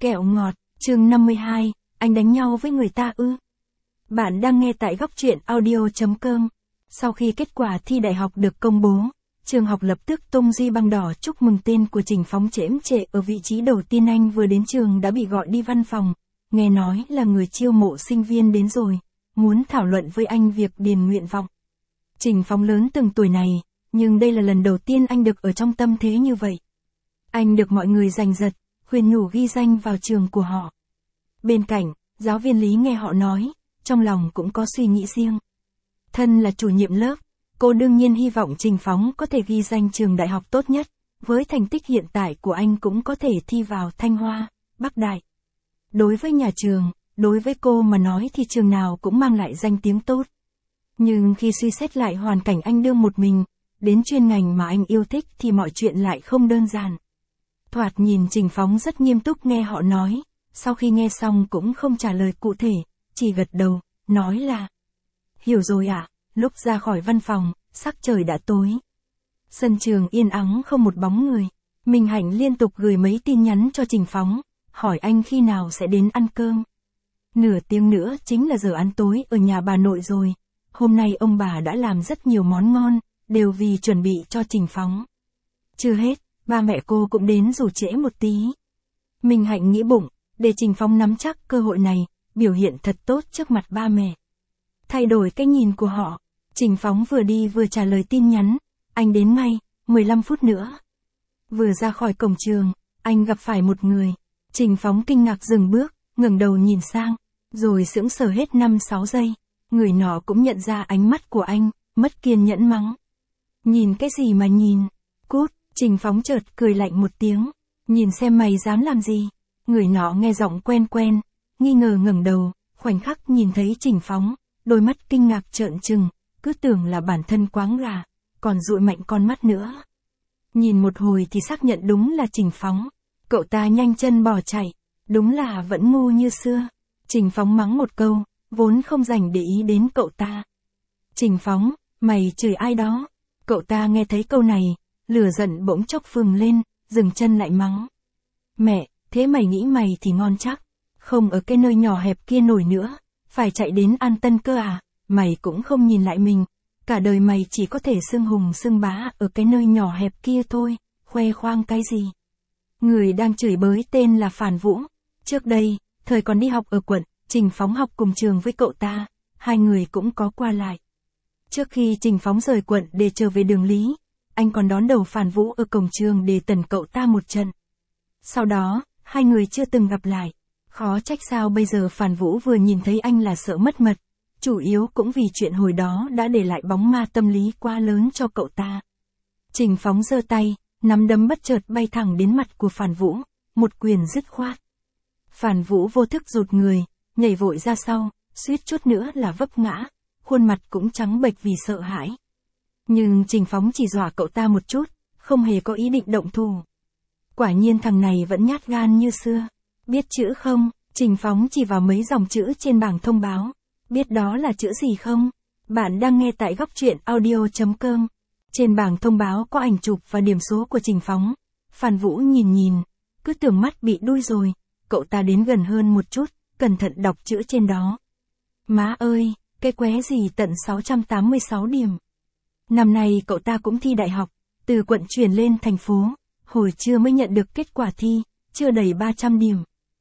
Kẹo ngọt, chương 52, anh đánh nhau với người ta ư? Bạn đang nghe tại góc truyện audio.com. Sau khi kết quả thi đại học được công bố, trường học lập tức tung ri băng đỏ chúc mừng tên của Trình Phóng chễm trệ ở vị trí đầu tiên. Anh vừa đến trường đã bị gọi đi văn phòng, nghe nói là người chiêu mộ sinh viên đến rồi, muốn thảo luận với anh việc điền nguyện vọng. Trình Phóng lớn từng tuổi này, nhưng đây là lần đầu tiên anh được ở trong tâm thế như vậy. Anh được mọi người giành giật, khuyên nhủ ghi danh vào trường của họ. Bên cạnh, giáo viên Lý nghe họ nói, trong lòng cũng có suy nghĩ riêng. Thân là chủ nhiệm lớp, cô đương nhiên hy vọng Trình Phóng có thể ghi danh trường đại học tốt nhất, với thành tích hiện tại của anh cũng có thể thi vào Thanh Hoa, Bắc Đại. Đối với nhà trường, đối với cô mà nói thì trường nào cũng mang lại danh tiếng tốt. Nhưng khi suy xét lại hoàn cảnh anh đương một mình, đến chuyên ngành mà anh yêu thích thì mọi chuyện lại không đơn giản. Thoạt nhìn Trình Phóng rất nghiêm túc nghe họ nói, sau khi nghe xong cũng không trả lời cụ thể, chỉ gật đầu, nói là hiểu rồi ạ. Lúc ra khỏi văn phòng, sắc trời đã tối. Sân trường yên ắng không một bóng người. Minh Hạnh liên tục gửi mấy tin nhắn cho Trình Phóng, hỏi anh khi nào sẽ đến ăn cơm. Nửa tiếng nữa chính là giờ ăn tối ở nhà bà nội rồi. Hôm nay ông bà đã làm rất nhiều món ngon, đều vì chuẩn bị cho Trình Phóng. Chưa hết, ba mẹ cô cũng đến dù trễ một tí. Minh Hạnh nghĩ bụng, để Trình Phóng nắm chắc cơ hội này, biểu hiện thật tốt trước mặt ba mẹ. Thay đổi cái nhìn của họ, Trình Phóng vừa đi vừa trả lời tin nhắn, anh đến ngay, 15 phút nữa. Vừa ra khỏi cổng trường, anh gặp phải một người. Trình Phóng kinh ngạc dừng bước, ngẩng đầu nhìn sang, rồi sững sờ hết 5-6 giây. Người nọ cũng nhận ra ánh mắt của anh, mất kiên nhẫn mắng. Nhìn cái gì mà nhìn? Cút! Trình Phóng chợt cười lạnh một tiếng. Nhìn xem mày dám làm gì? Người nọ nghe giọng quen quen, nghi ngờ ngẩng đầu, khoảnh khắc nhìn thấy Trình Phóng, đôi mắt kinh ngạc trợn trừng, cứ tưởng là bản thân quáng gà, còn dụi mạnh con mắt nữa. Nhìn một hồi thì xác nhận đúng là Trình Phóng. Cậu ta nhanh chân bỏ chạy, đúng là vẫn ngu như xưa. Trình Phóng mắng một câu, vốn không dành để ý đến cậu ta. Trình Phóng, mày chửi ai đó? Cậu ta nghe thấy câu này, lửa giận bỗng chốc phừng lên, dừng chân lại mắng. Mẹ, thế mày nghĩ mày thì ngon chắc, không ở cái nơi nhỏ hẹp kia nổi nữa, phải chạy đến An Tân cơ à? Mày cũng không nhìn lại mình, cả đời mày chỉ có thể xưng hùng xưng bá ở cái nơi nhỏ hẹp kia thôi, khoe khoang cái gì? Người đang chửi bới tên là Phản Vũ. Trước đây, thời còn đi học ở quận, Trình Phóng học cùng trường với cậu ta, hai người cũng có qua lại. Trước khi Trình Phóng rời quận để trở về đường Lý, anh còn đón đầu Phản Vũ ở cổng trường để tẩn cậu ta một trận. Sau đó, hai người chưa từng gặp lại. Khó trách sao bây giờ Phản Vũ vừa nhìn thấy anh là sợ mất mật. Chủ yếu cũng vì chuyện hồi đó đã để lại bóng ma tâm lý quá lớn cho cậu ta. Trình Phóng giơ tay, nắm đấm bất chợt bay thẳng đến mặt của Phản Vũ, một quyền dứt khoát. Phản Vũ vô thức rụt người, nhảy vội ra sau, suýt chút nữa là vấp ngã, khuôn mặt cũng trắng bệch vì sợ hãi. Nhưng Trình Phóng chỉ dọa cậu ta một chút, không hề có ý định động thủ. Quả nhiên thằng này vẫn nhát gan như xưa. Biết chữ không? Trình Phóng chỉ vào mấy dòng chữ trên bảng thông báo. Biết đó là chữ gì không? Bạn đang nghe tại góc truyện audio.com. Trên bảng thông báo có ảnh chụp và điểm số của Trình Phóng. Phan Vũ nhìn, cứ tưởng mắt bị đuôi rồi. Cậu ta đến gần hơn một chút, cẩn thận đọc chữ trên đó. Má ơi, cái qué gì tận 686 điểm. Năm nay cậu ta cũng thi đại học, từ quận chuyển lên thành phố. Hồi trưa mới nhận được kết quả thi, chưa đầy 300 điểm.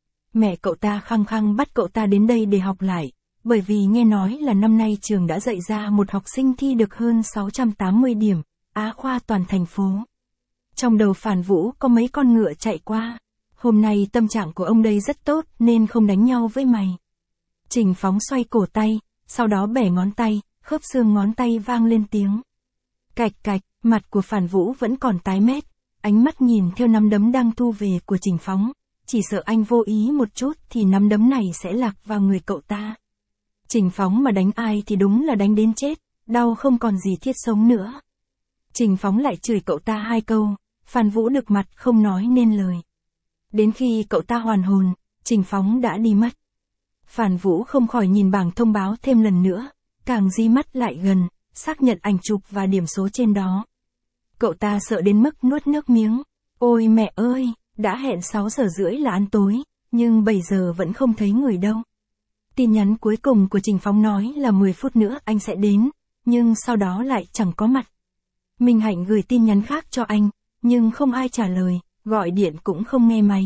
Mẹ cậu ta khăng khăng bắt cậu ta đến đây để học lại, bởi vì nghe nói là năm nay trường đã dạy ra một học sinh thi được hơn 680 điểm, Á khoa toàn thành phố. Trong đầu Phản Vũ có mấy con ngựa chạy qua. Hôm nay tâm trạng của ông đây rất tốt nên không đánh nhau với mày. Trình Phóng xoay cổ tay, sau đó bẻ ngón tay, khớp xương ngón tay vang lên tiếng. Cạch cạch, mặt của Phản Vũ vẫn còn tái mét, ánh mắt nhìn theo nắm đấm đang thu về của Trình Phóng, chỉ sợ anh vô ý một chút thì nắm đấm này sẽ lạc vào người cậu ta. Trình Phóng mà đánh ai thì đúng là đánh đến chết, đau không còn gì thiết sống nữa. Trình Phóng lại chửi cậu ta hai câu, Phan Vũ được mặt không nói nên lời. Đến khi cậu ta hoàn hồn, Trình Phóng đã đi mất. Phan Vũ không khỏi nhìn bảng thông báo thêm lần nữa, càng di mắt lại gần, xác nhận ảnh chụp và điểm số trên đó. Cậu ta sợ đến mức nuốt nước miếng. Ôi mẹ ơi, đã hẹn 6 giờ rưỡi là ăn tối, nhưng 7 giờ vẫn không thấy người đâu. Tin nhắn cuối cùng của Trình Phóng nói là 10 phút nữa anh sẽ đến, nhưng sau đó lại chẳng có mặt. Minh Hạnh gửi tin nhắn khác cho anh, nhưng không ai trả lời, gọi điện cũng không nghe máy.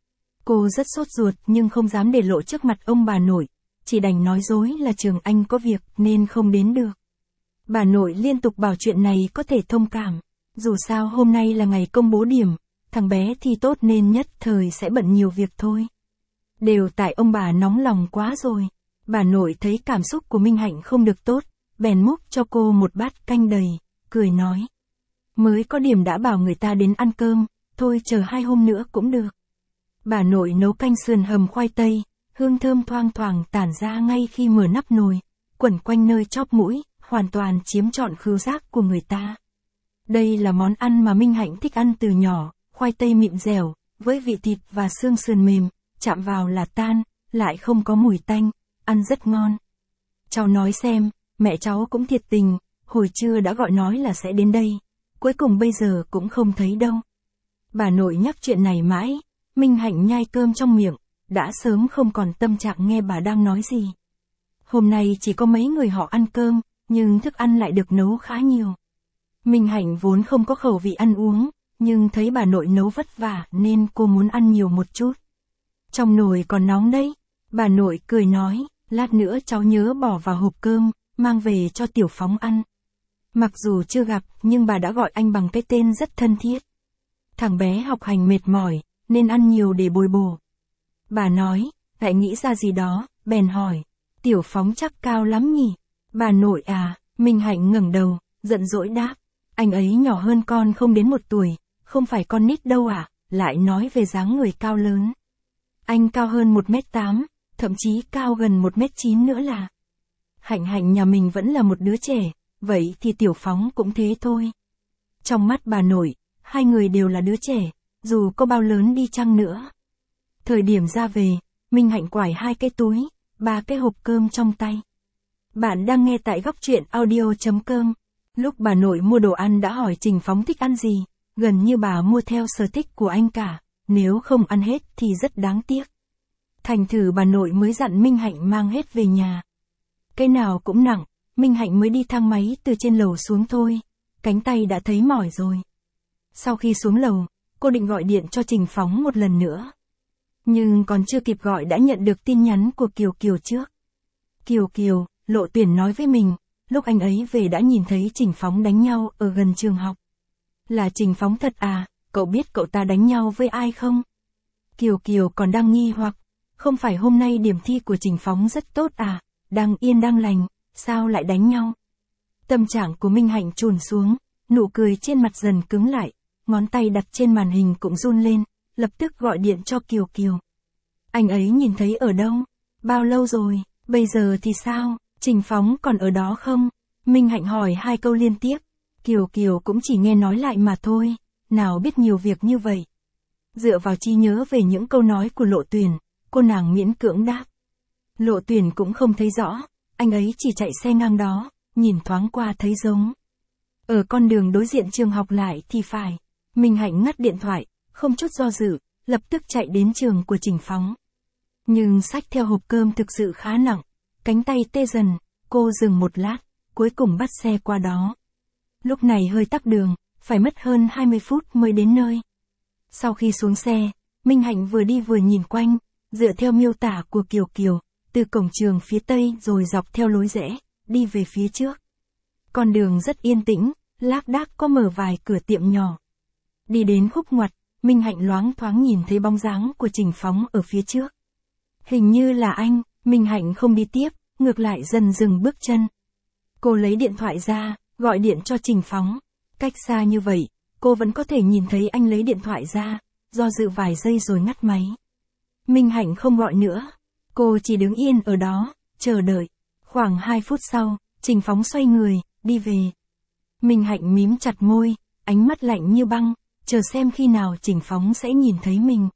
Cô rất sốt ruột nhưng không dám để lộ trước mặt ông bà nội, chỉ đành nói dối là trường anh có việc nên không đến được. Bà nội liên tục bảo chuyện này có thể thông cảm, dù sao hôm nay là ngày công bố điểm, thằng bé thi tốt nên nhất thời sẽ bận nhiều việc thôi. Đều tại ông bà nóng lòng quá rồi. Bà nội thấy cảm xúc của Minh Hạnh không được tốt, bèn múc cho cô một bát canh đầy, cười nói. Mới có điểm đã bảo người ta đến ăn cơm, thôi chờ 2 hôm nữa cũng được. Bà nội nấu canh sườn hầm khoai tây, hương thơm thoang thoảng tản ra ngay khi mở nắp nồi, quẩn quanh nơi chóp mũi, hoàn toàn chiếm trọn khứu giác của người ta. Đây là món ăn mà Minh Hạnh thích ăn từ nhỏ, khoai tây mịn dẻo, với vị thịt và xương sườn mềm, chạm vào là tan, lại không có mùi tanh, ăn rất ngon. Cháu nói xem, mẹ cháu cũng thiệt tình, hồi trưa đã gọi nói là sẽ đến đây, cuối cùng bây giờ cũng không thấy đâu. Bà nội nhắc chuyện này mãi, Minh Hạnh nhai cơm trong miệng, đã sớm không còn tâm trạng nghe bà đang nói gì. Hôm nay chỉ có mấy người họ ăn cơm, nhưng thức ăn lại được nấu khá nhiều. Minh Hạnh vốn không có khẩu vị ăn uống, nhưng thấy bà nội nấu vất vả nên cô muốn ăn nhiều một chút. Trong nồi còn nóng đấy, bà nội cười nói, lát nữa cháu nhớ bỏ vào hộp cơm, mang về cho Tiểu Phóng ăn. Mặc dù chưa gặp nhưng bà đã gọi anh bằng cái tên rất thân thiết. Thằng bé học hành mệt mỏi, nên ăn nhiều để bồi bổ. Bà nói, lại nghĩ ra gì đó, bèn hỏi, Tiểu Phóng chắc cao lắm nhỉ? Bà nội à, Minh Hạnh ngẩng đầu, giận dỗi đáp, anh ấy nhỏ hơn con không đến 1 tuổi, không phải con nít đâu à, lại nói về dáng người cao lớn. Anh cao hơn 1m8, thậm chí cao gần 1m9 nữa là. Hạnh Hạnh nhà mình vẫn là một đứa trẻ, vậy thì Tiểu Phóng cũng thế thôi. Trong mắt bà nội, hai người đều là đứa trẻ, dù có bao lớn đi chăng nữa. Thời điểm ra về, Minh Hạnh quải 2 cái túi, 3 cái hộp cơm trong tay. Bạn đang nghe tại góc truyện audio.com. Lúc bà nội mua đồ ăn đã hỏi Trình Phóng thích ăn gì, gần như bà mua theo sở thích của anh cả, nếu không ăn hết thì rất đáng tiếc. Thành thử bà nội mới dặn Minh Hạnh mang hết về nhà. Cái nào cũng nặng, Minh Hạnh mới đi thang máy từ trên lầu xuống thôi, cánh tay đã thấy mỏi rồi. Sau khi xuống lầu, cô định gọi điện cho Trình Phóng một lần nữa. Nhưng còn chưa kịp gọi đã nhận được tin nhắn của Kiều Kiều trước. Kiều Kiều, Lộ Tuyển nói với mình, lúc anh ấy về đã nhìn thấy Trình Phóng đánh nhau ở gần trường học. Là Trình Phóng thật à, cậu biết cậu ta đánh nhau với ai không? Kiều Kiều còn đang nghi hoặc, không phải hôm nay điểm thi của Trình Phóng rất tốt à, đang yên đang lành, sao lại đánh nhau? Tâm trạng của Minh Hạnh chùn xuống, nụ cười trên mặt dần cứng lại, ngón tay đặt trên màn hình cũng run lên, lập tức gọi điện cho Kiều Kiều. Anh ấy nhìn thấy ở đâu? Bao lâu rồi? Bây giờ thì sao? Trình Phóng còn ở đó không? Minh Hạnh hỏi 2 câu liên tiếp. Kiều Kiều cũng chỉ nghe nói lại mà thôi, nào biết nhiều việc như vậy. Dựa vào trí nhớ về những câu nói của Lộ Tuyển, cô nàng miễn cưỡng đáp. Lộ Tuyển cũng không thấy rõ, anh ấy chỉ chạy xe ngang đó, nhìn thoáng qua thấy giống. Ở con đường đối diện trường học lại thì phải. Minh Hạnh ngắt điện thoại, không chút do dự, lập tức chạy đến trường của Trình Phóng. Nhưng xách theo hộp cơm thực sự khá nặng, cánh tay tê dần, cô dừng một lát, cuối cùng bắt xe qua đó. Lúc này hơi tắc đường, phải mất hơn 20 phút mới đến nơi. Sau khi xuống xe, Minh Hạnh vừa đi vừa nhìn quanh, dựa theo miêu tả của Kiều Kiều, từ cổng trường phía tây rồi dọc theo lối rẽ, đi về phía trước. Con đường rất yên tĩnh, lác đác có mở vài cửa tiệm nhỏ. Đi đến khúc ngoặt, Minh Hạnh loáng thoáng nhìn thấy bóng dáng của Trình Phóng ở phía trước. Hình như là anh, Minh Hạnh không đi tiếp, ngược lại dần dừng bước chân. Cô lấy điện thoại ra, gọi điện cho Trình Phóng. Cách xa như vậy, cô vẫn có thể nhìn thấy anh lấy điện thoại ra, do dự vài giây rồi ngắt máy. Minh Hạnh không gọi nữa, cô chỉ đứng yên ở đó, chờ đợi. Khoảng 2 phút sau, Trình Phóng xoay người, đi về. Minh Hạnh mím chặt môi, ánh mắt lạnh như băng, chờ xem khi nào Trình Phóng sẽ nhìn thấy mình.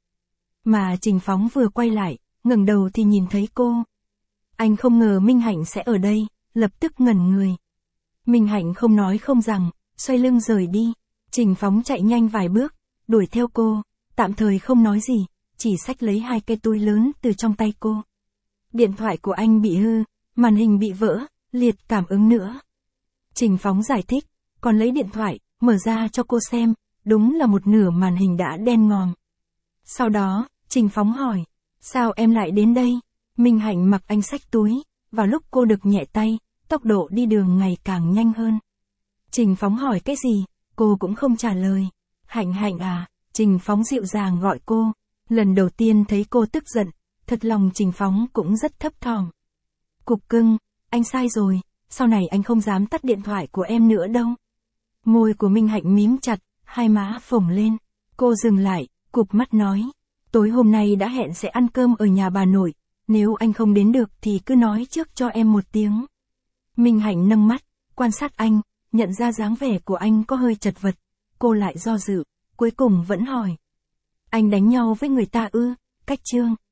Mà Trình Phóng vừa quay lại, ngẩng đầu thì nhìn thấy cô. Anh không ngờ Minh Hạnh sẽ ở đây, lập tức ngẩn người. Minh Hạnh không nói không rằng, xoay lưng rời đi. Trình Phóng chạy nhanh vài bước, đuổi theo cô, tạm thời không nói gì, chỉ xách lấy 2 cái túi lớn từ trong tay cô. Điện thoại của anh bị hư, màn hình bị vỡ, liệt cảm ứng nữa. Trình Phóng giải thích, còn lấy điện thoại, mở ra cho cô xem, đúng là một nửa màn hình đã đen ngòm. Sau đó, Trình Phóng hỏi, sao em lại đến đây? Minh Hạnh mặc anh xách túi, vào lúc cô được nhẹ tay, tốc độ đi đường ngày càng nhanh hơn. Trình Phóng hỏi cái gì, cô cũng không trả lời. Hạnh Hạnh à, Trình Phóng dịu dàng gọi cô. Lần đầu tiên thấy cô tức giận, thật lòng Trình Phóng cũng rất thấp thỏm. Cục cưng, anh sai rồi, sau này anh không dám tắt điện thoại của em nữa đâu. Môi của Minh Hạnh mím chặt, hai má phồng lên. Cô dừng lại, cụp mắt nói, tối hôm nay đã hẹn sẽ ăn cơm ở nhà bà nội, nếu anh không đến được thì cứ nói trước cho em một tiếng. Minh Hạnh nâng mắt, quan sát anh, nhận ra dáng vẻ của anh có hơi chật vật. Cô lại do dự, cuối cùng vẫn hỏi. Anh đánh nhau với người ta ư? Cách Trương.